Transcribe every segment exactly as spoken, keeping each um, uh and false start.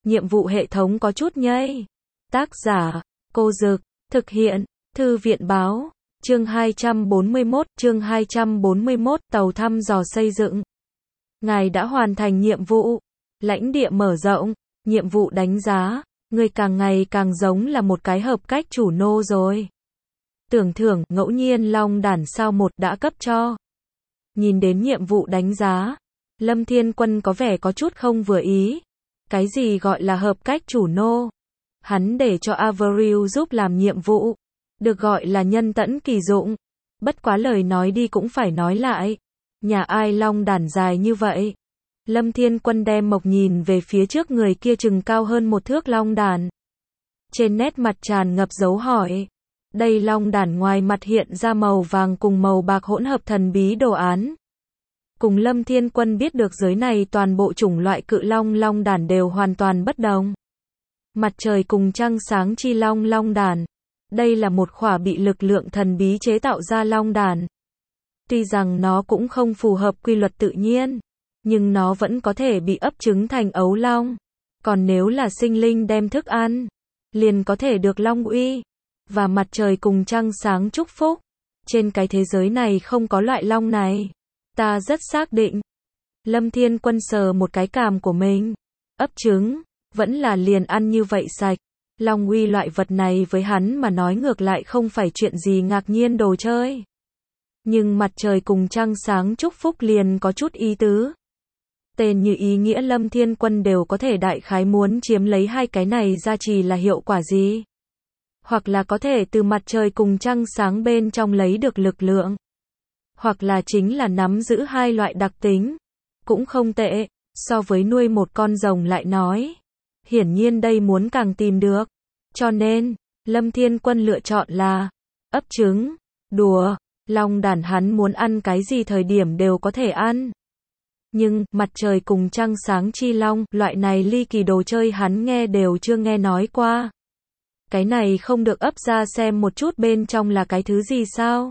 nhiệm vụ hệ thống có chút nhây. Tác giả, Cô Dực, thực hiện, Thư viện Báo, chương hai trăm bốn mươi mốt, chương hai trăm bốn mươi mốt, tàu thăm dò xây dựng. Ngài đã hoàn thành nhiệm vụ, lãnh địa mở rộng, nhiệm vụ đánh giá, người càng ngày càng giống là một cái hợp cách chủ nô rồi. Tưởng thưởng, ngẫu nhiên long đản sao một đã cấp cho. Nhìn đến nhiệm vụ đánh giá, Lâm Thiên Quân có vẻ có chút không vừa ý. Cái gì gọi là hợp cách chủ nô? Hắn để cho Avril giúp làm nhiệm vụ, được gọi là nhân tẫn kỳ dụng. Bất quá lời nói đi cũng phải nói lại. Nhà ai long đản dài như vậy? Lâm Thiên Quân đem mộc nhìn về phía trước người kia chừng cao hơn một thước long đản. Trên nét mặt tràn ngập dấu hỏi. Đây long đản ngoài mặt hiện ra màu vàng cùng màu bạc hỗn hợp thần bí đồ án. Cùng Lâm Thiên Quân biết được giới này toàn bộ chủng loại cự long long đản đều hoàn toàn bất đồng. Mặt trời cùng trăng sáng chi long long đản. Đây là một khỏa bị lực lượng thần bí chế tạo ra long đản. Tuy rằng nó cũng không phù hợp quy luật tự nhiên, nhưng nó vẫn có thể bị ấp trứng thành ấu long. Còn nếu là sinh linh đem thức ăn, liền có thể được long uy. Và mặt trời cùng trăng sáng chúc phúc. Trên cái thế giới này không có loại long này. Ta rất xác định. Lâm Thiên Quân sờ một cái cằm của mình. Ấp trứng, vẫn là liền ăn như vậy sạch. Long uy loại vật này với hắn mà nói ngược lại không phải chuyện gì ngạc nhiên đồ chơi. Nhưng mặt trời cùng trăng sáng chúc phúc liền có chút ý tứ. Tên như ý nghĩa Lâm Thiên Quân đều có thể đại khái muốn chiếm lấy hai cái này ra chỉ là hiệu quả gì. Hoặc là có thể từ mặt trời cùng trăng sáng bên trong lấy được lực lượng. Hoặc là chính là nắm giữ hai loại đặc tính. Cũng không tệ, so với nuôi một con rồng lại nói. Hiển nhiên đây muốn càng tìm được. Cho nên, Lâm Thiên Quân lựa chọn là ấp trứng, đùa, long đản hắn muốn ăn cái gì thời điểm đều có thể ăn. Nhưng, mặt trời cùng trăng sáng chi long, loại này ly kỳ đồ chơi hắn nghe đều chưa nghe nói qua. Cái này không được ấp ra xem một chút bên trong là cái thứ gì sao?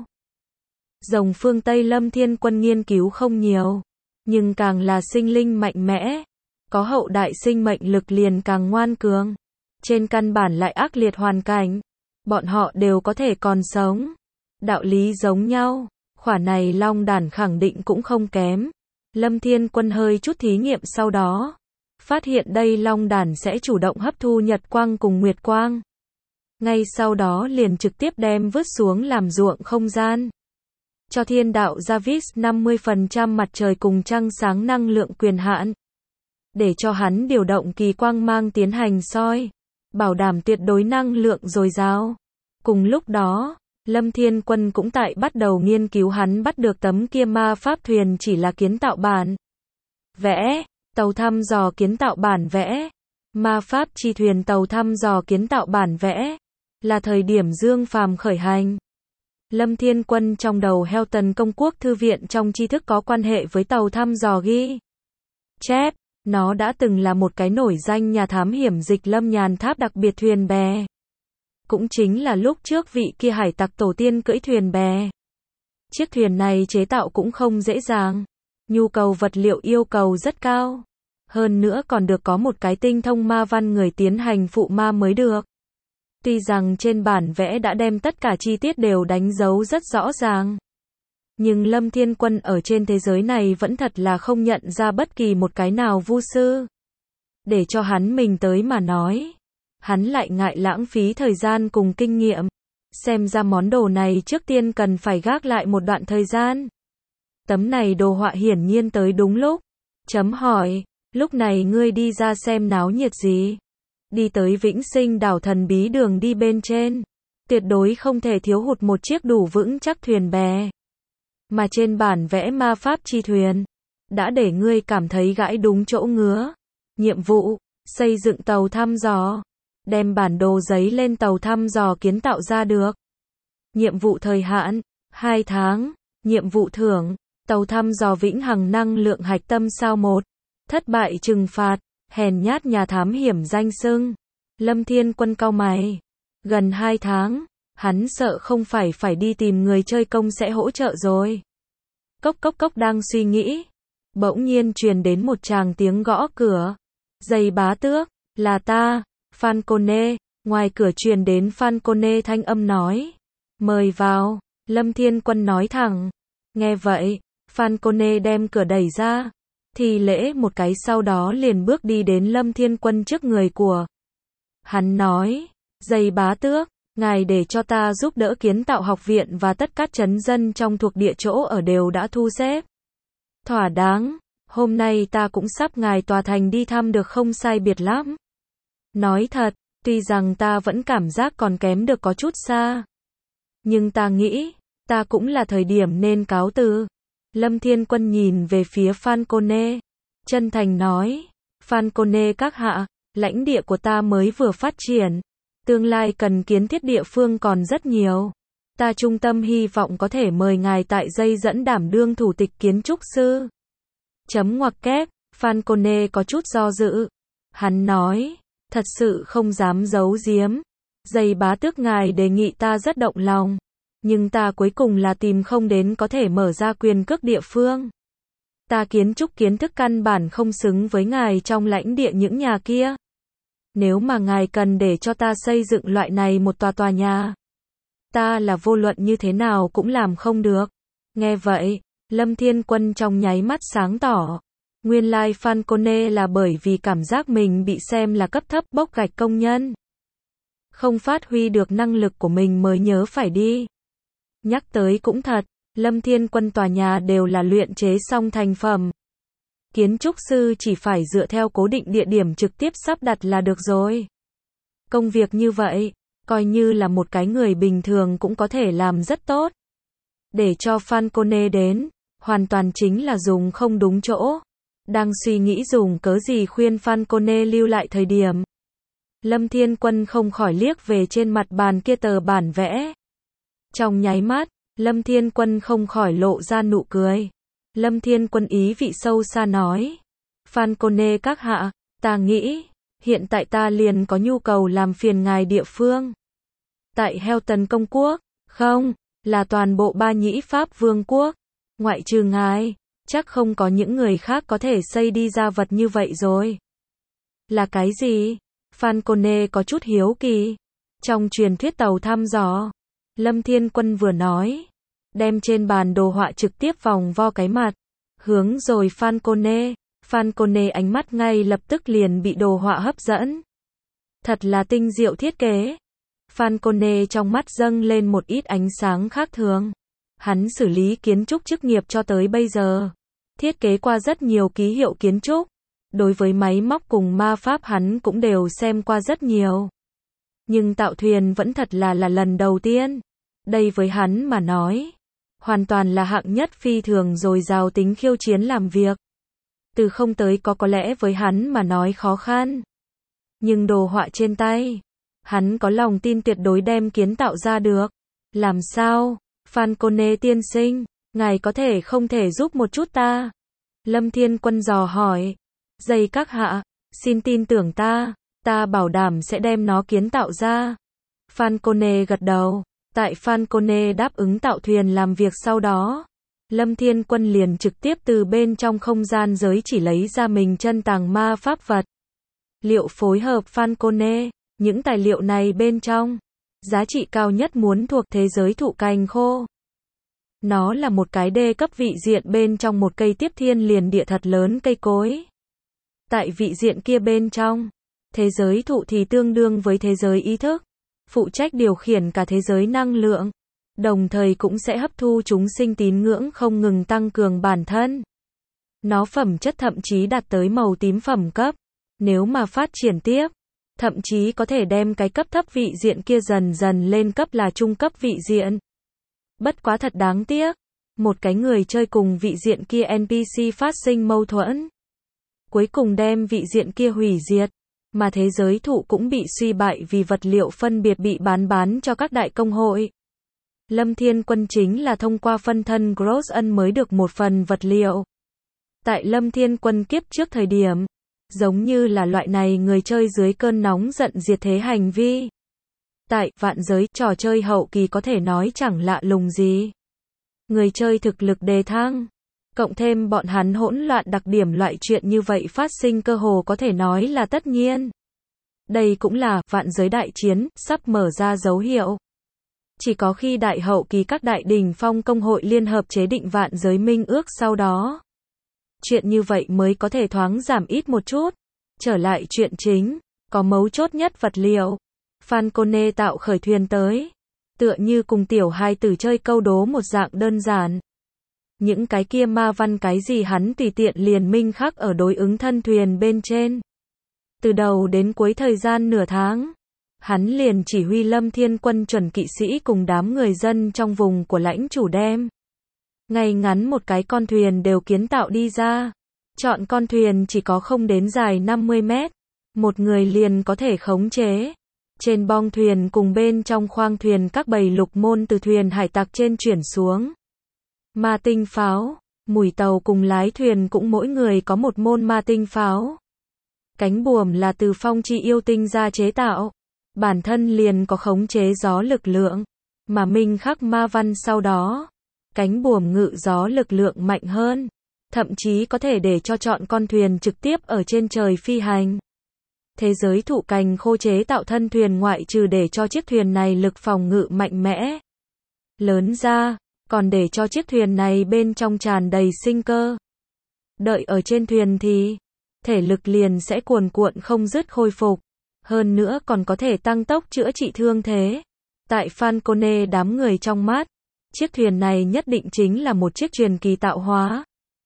Rồng phương Tây Lâm Thiên Quân nghiên cứu không nhiều, nhưng càng là sinh linh mạnh mẽ, có hậu đại sinh mệnh lực liền càng ngoan cường. Trên căn bản lại ác liệt hoàn cảnh, bọn họ đều có thể còn sống. Đạo lý giống nhau, khỏa này long đản khẳng định cũng không kém. Lâm Thiên Quân hơi chút thí nghiệm sau đó, phát hiện đây long đản sẽ chủ động hấp thu nhật quang cùng nguyệt quang. Ngay sau đó liền trực tiếp đem vứt xuống làm ruộng không gian. Cho thiên đạo Jarvis năm mươi phần trăm mặt trời cùng trăng sáng năng lượng quyền hạn. Để cho hắn điều động kỳ quang mang tiến hành soi. Bảo đảm tuyệt đối năng lượng dồi dào. Cùng lúc đó, Lâm Thiên Quân cũng tại bắt đầu nghiên cứu hắn bắt được tấm kia ma pháp thuyền chỉ là kiến tạo bản vẽ, tàu thăm dò kiến tạo bản vẽ, ma pháp chi thuyền tàu thăm dò kiến tạo bản vẽ, là thời điểm Dương Phàm khởi hành. Lâm Thiên Quân trong đầu Helton công quốc thư viện trong tri thức có quan hệ với tàu thăm dò ghi chép, nó đã từng là một cái nổi danh nhà thám hiểm dịch Lâm Nhàn Tháp đặc biệt thuyền bè. Cũng chính là lúc trước vị kia hải tặc tổ tiên cưỡi thuyền bè. Chiếc thuyền này chế tạo cũng không dễ dàng. Nhu cầu vật liệu yêu cầu rất cao. Hơn nữa còn được có một cái tinh thông ma văn người tiến hành phụ ma mới được. Tuy rằng trên bản vẽ đã đem tất cả chi tiết đều đánh dấu rất rõ ràng. Nhưng Lâm Thiên Quân ở trên thế giới này vẫn thật là không nhận ra bất kỳ một cái nào vu sư. Để cho hắn mình tới mà nói. Hắn lại ngại lãng phí thời gian cùng kinh nghiệm. Xem ra món đồ này trước tiên cần phải gác lại một đoạn thời gian. Tấm này đồ họa hiển nhiên tới đúng lúc. Chấm hỏi, lúc này ngươi đi ra xem náo nhiệt gì? Đi tới Vĩnh Sinh đảo thần bí đường đi bên trên. Tuyệt đối không thể thiếu hụt một chiếc đủ vững chắc thuyền bè. Mà trên bản vẽ ma pháp chi thuyền, đã để ngươi cảm thấy gãi đúng chỗ ngứa. Nhiệm vụ, xây dựng tàu thăm dò. Đem bản đồ giấy lên tàu thăm dò kiến tạo ra được. Nhiệm vụ thời hạn, hai tháng. Nhiệm vụ thưởng, tàu thăm dò vĩnh hằng năng lượng hạch tâm sao một. Thất bại trừng phạt, hèn nhát nhà thám hiểm danh xưng. Lâm Thiên Quân cau mày. Gần hai tháng, hắn sợ không phải phải đi tìm người chơi công sẽ hỗ trợ rồi. Cốc cốc cốc đang suy nghĩ. Bỗng nhiên truyền đến một tràng tiếng gõ cửa. Giày bá tước. Là ta, Falcone, ngoài cửa truyền đến Falcone thanh âm nói. Mời vào, Lâm Thiên Quân nói thẳng. Nghe vậy, Falcone đem cửa đẩy ra, thì lễ một cái sau đó liền bước đi đến Lâm Thiên Quân trước người của. Hắn nói, Dây bá tước, ngài để cho ta giúp đỡ kiến tạo học viện và tất các trấn dân trong thuộc địa chỗ ở đều đã thu xếp. Thỏa đáng, hôm nay ta cũng sắp ngài tòa thành đi thăm được không sai biệt lắm. Nói thật, tuy rằng ta vẫn cảm giác còn kém được có chút xa. Nhưng ta nghĩ, ta cũng là thời điểm nên cáo từ. Lâm Thiên Quân nhìn về phía Falcone, chân thành nói, Falcone các hạ, lãnh địa của ta mới vừa phát triển, tương lai cần kiến thiết địa phương còn rất nhiều. Ta trung tâm hy vọng có thể mời ngài tại dây dẫn đảm đương thủ tịch kiến trúc sư. Chấm ngoặc kép, Falcone có chút do dự. Hắn nói, thật sự không dám giấu giếm. Dây bá tước ngài đề nghị ta rất động lòng. Nhưng ta cuối cùng là tìm không đến có thể mở ra quyền cước địa phương. Ta kiến trúc kiến thức căn bản không xứng với ngài trong lãnh địa những nhà kia. Nếu mà ngài cần để cho ta xây dựng loại này một tòa tòa nhà, ta là vô luận như thế nào cũng làm không được. Nghe vậy, Lâm Thiên Quân trong nháy mắt sáng tỏ. Nguyên lai Falcone là bởi vì cảm giác mình bị xem là cấp thấp bốc gạch công nhân. Không phát huy được năng lực của mình mới nhớ phải đi. Nhắc tới cũng thật, Lâm Thiên Quân tòa nhà đều là luyện chế xong thành phẩm. Kiến trúc sư chỉ phải dựa theo cố định địa điểm trực tiếp sắp đặt là được rồi. Công việc như vậy, coi như là một cái người bình thường cũng có thể làm rất tốt. Để cho Falcone đến, hoàn toàn chính là dùng không đúng chỗ. Đang suy nghĩ dùng cớ gì khuyên Falcone lưu lại thời điểm. Lâm Thiên Quân không khỏi liếc về trên mặt bàn kia tờ bản vẽ. Trong nháy mắt, Lâm Thiên Quân không khỏi lộ ra nụ cười. Lâm Thiên Quân ý vị sâu xa nói. Falcone các hạ, ta nghĩ, hiện tại ta liền có nhu cầu làm phiền ngài địa phương. Tại Helton Công Quốc, không, là toàn bộ Ba Nhĩ Pháp Vương quốc. Ngoại trừ ngài, chắc không có những người khác có thể xây đi ra vật như vậy rồi. Là cái gì? Falcone có chút hiếu kỳ. Trong truyền thuyết tàu thăm dò, Lâm Thiên Quân vừa nói, đem trên bàn đồ họa trực tiếp vòng vo cái mặt, hướng rồi Falcone. Falcone ánh mắt ngay lập tức liền bị đồ họa hấp dẫn. Thật là tinh diệu thiết kế. Falcone trong mắt dâng lên một ít ánh sáng khác thường. Hắn xử lý kiến trúc chức nghiệp cho tới bây giờ, thiết kế qua rất nhiều ký hiệu kiến trúc. Đối với máy móc cùng ma pháp hắn cũng đều xem qua rất nhiều. Nhưng tạo thuyền vẫn thật là là lần đầu tiên. Đây với hắn mà nói, hoàn toàn là hạng nhất phi thường dồi dào tính khiêu chiến làm việc. Từ không tới có có lẽ với hắn mà nói khó khăn. Nhưng đồ họa trên tay, hắn có lòng tin tuyệt đối đem kiến tạo ra được. Làm sao? Falcone tiên sinh, ngài có thể không thể giúp một chút ta? Lâm Thiên Quân dò hỏi. Dây các hạ, xin tin tưởng ta, ta bảo đảm sẽ đem nó kiến tạo ra. Falcone gật đầu. Tại Falcone đáp ứng tạo thuyền làm việc sau đó, Lâm Thiên Quân liền trực tiếp từ bên trong không gian giới chỉ lấy ra mình chân tàng ma pháp vật. Liệu phối hợp Falcone, những tài liệu này bên trong, giá trị cao nhất muốn thuộc thế giới thụ cành khô. Nó là một cái đê cấp vị diện bên trong một cây tiếp thiên liền địa thật lớn cây cối. Tại vị diện kia bên trong, thế giới thụ thì tương đương với thế giới ý thức, phụ trách điều khiển cả thế giới năng lượng, đồng thời cũng sẽ hấp thu chúng sinh tín ngưỡng không ngừng tăng cường bản thân. Nó phẩm chất thậm chí đạt tới màu tím phẩm cấp, nếu mà phát triển tiếp, thậm chí có thể đem cái cấp thấp vị diện kia dần dần lên cấp là trung cấp vị diện. Bất quá thật đáng tiếc, một cái người chơi cùng vị diện kia en pê xê phát sinh mâu thuẫn, cuối cùng đem vị diện kia hủy diệt, mà thế giới thụ cũng bị suy bại vì vật liệu phân biệt bị bán bán cho các đại công hội. Lâm Thiên Quân chính là thông qua phân thân Grossen mới được một phần vật liệu. Tại Lâm Thiên Quân kiếp trước thời điểm, giống như là loại này người chơi dưới cơn nóng giận diệt thế hành vi. Tại vạn giới, trò chơi hậu kỳ có thể nói chẳng lạ lùng gì. Người chơi thực lực đề thăng, cộng thêm bọn hắn hỗn loạn đặc điểm loại chuyện như vậy phát sinh cơ hồ có thể nói là tất nhiên. Đây cũng là vạn giới đại chiến sắp mở ra dấu hiệu. Chỉ có khi đại hậu kỳ các đại đỉnh phong công hội liên hợp chế định vạn giới minh ước sau đó, chuyện như vậy mới có thể thoáng giảm ít một chút. Trở lại chuyện chính, có mấu chốt nhất vật liệu. Falcone tạo khởi thuyền tới, tựa như cùng tiểu hài tử chơi câu đố một dạng đơn giản. Những cái kia ma văn cái gì hắn tùy tiện liền minh khắc ở đối ứng thân thuyền bên trên. Từ đầu đến cuối thời gian nửa tháng, hắn liền chỉ huy Lâm Thiên Quân chuẩn kỵ sĩ cùng đám người dân trong vùng của lãnh chủ đem ngay ngắn một cái con thuyền đều kiến tạo đi ra. Chọn con thuyền chỉ có không đến dài năm mươi mét, một người liền có thể khống chế. Trên bong thuyền cùng bên trong khoang thuyền các bầy lục môn từ thuyền hải tặc trên chuyển xuống. Ma tinh pháo, mùi tàu cùng lái thuyền cũng mỗi người có một môn ma tinh pháo. Cánh buồm là từ phong chi yêu tinh ra chế tạo, bản thân liền có khống chế gió lực lượng, mà minh khắc ma văn sau đó, cánh buồm ngự gió lực lượng mạnh hơn, thậm chí có thể để cho chọn con thuyền trực tiếp ở trên trời phi hành. Thế giới thụ cành khô chế tạo thân thuyền ngoại trừ để cho chiếc thuyền này lực phòng ngự mạnh mẽ lớn ra, còn để cho chiếc thuyền này bên trong tràn đầy sinh cơ. Đợi ở trên thuyền thì thể lực liền sẽ cuồn cuộn không dứt khôi phục, hơn nữa còn có thể tăng tốc chữa trị thương thế. Tại Falcone đám người trong mắt, chiếc thuyền này nhất định chính là một chiếc truyền kỳ tạo hóa.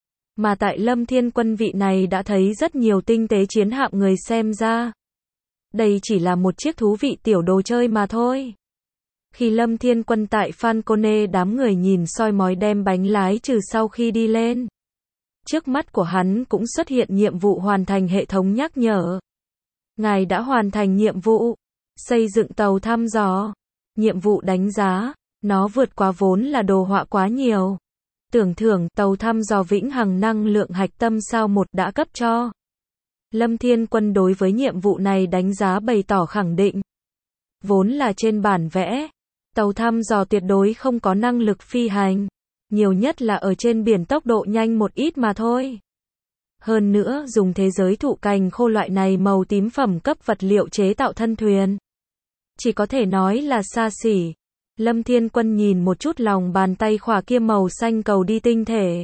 Mà tại Lâm Thiên Quân vị này đã thấy rất nhiều tinh tế chiến hạm người xem ra, đây chỉ là một chiếc thú vị tiểu đồ chơi mà thôi. Khi Lâm Thiên Quân tại Falcone đám người nhìn soi mói đem bánh lái trừ sau khi đi lên, trước mắt của hắn cũng xuất hiện nhiệm vụ hoàn thành hệ thống nhắc nhở. Ngài đã hoàn thành nhiệm vụ xây dựng tàu thăm dò. Nhiệm vụ đánh giá, nó vượt quá vốn là đồ họa quá nhiều. Tưởng thưởng tàu thăm dò vĩnh hằng năng lượng hạch tâm sao một đã cấp cho. Lâm Thiên Quân đối với nhiệm vụ này đánh giá bày tỏ khẳng định. Vốn là trên bản vẽ, tàu thăm dò tuyệt đối không có năng lực phi hành, nhiều nhất là ở trên biển tốc độ nhanh một ít mà thôi. Hơn nữa dùng thế giới thụ cành khô loại này màu tím phẩm cấp vật liệu chế tạo thân thuyền, chỉ có thể nói là xa xỉ. Lâm Thiên Quân nhìn một chút lòng bàn tay khỏa kia màu xanh cầu đi tinh thể,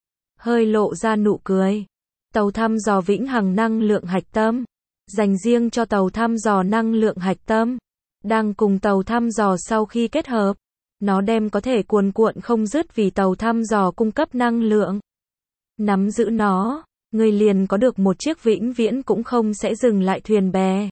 hơi lộ ra nụ cười. Tàu thăm dò vĩnh hằng năng lượng hạch tâm, dành riêng cho tàu thăm dò năng lượng hạch tâm, đang cùng tàu thăm dò sau khi kết hợp, nó đem có thể cuồn cuộn không dứt vì tàu thăm dò cung cấp năng lượng. Nắm giữ nó, người liền có được một chiếc vĩnh viễn cũng không sẽ dừng lại thuyền bè.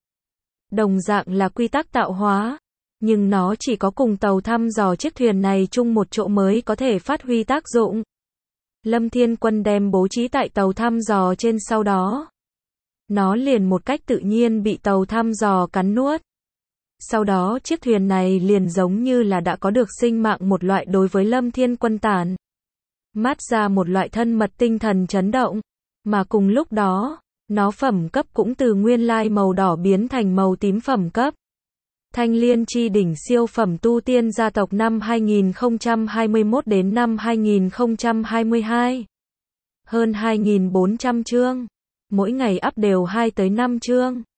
Đồng dạng là quy tắc tạo hóa, nhưng nó chỉ có cùng tàu thăm dò chiếc thuyền này chung một chỗ mới có thể phát huy tác dụng. Lâm Thiên Quân đem bố trí tại tàu thăm dò trên sau đó, nó liền một cách tự nhiên bị tàu thăm dò cắn nuốt. Sau đó chiếc thuyền này liền giống như là đã có được sinh mạng một loại đối với Lâm Thiên Quân tản mát ra một loại thân mật tinh thần chấn động, mà cùng lúc đó, nó phẩm cấp cũng từ nguyên lai màu đỏ biến thành màu tím phẩm cấp. Thanh Liên chi đỉnh siêu phẩm tu tiên gia tộc năm hai nghìn không trăm hai mươi mốt đến năm hai nghìn không trăm hai mươi hai. Hơn hai nghìn bốn trăm chương. Mỗi ngày up đều hai tới năm chương.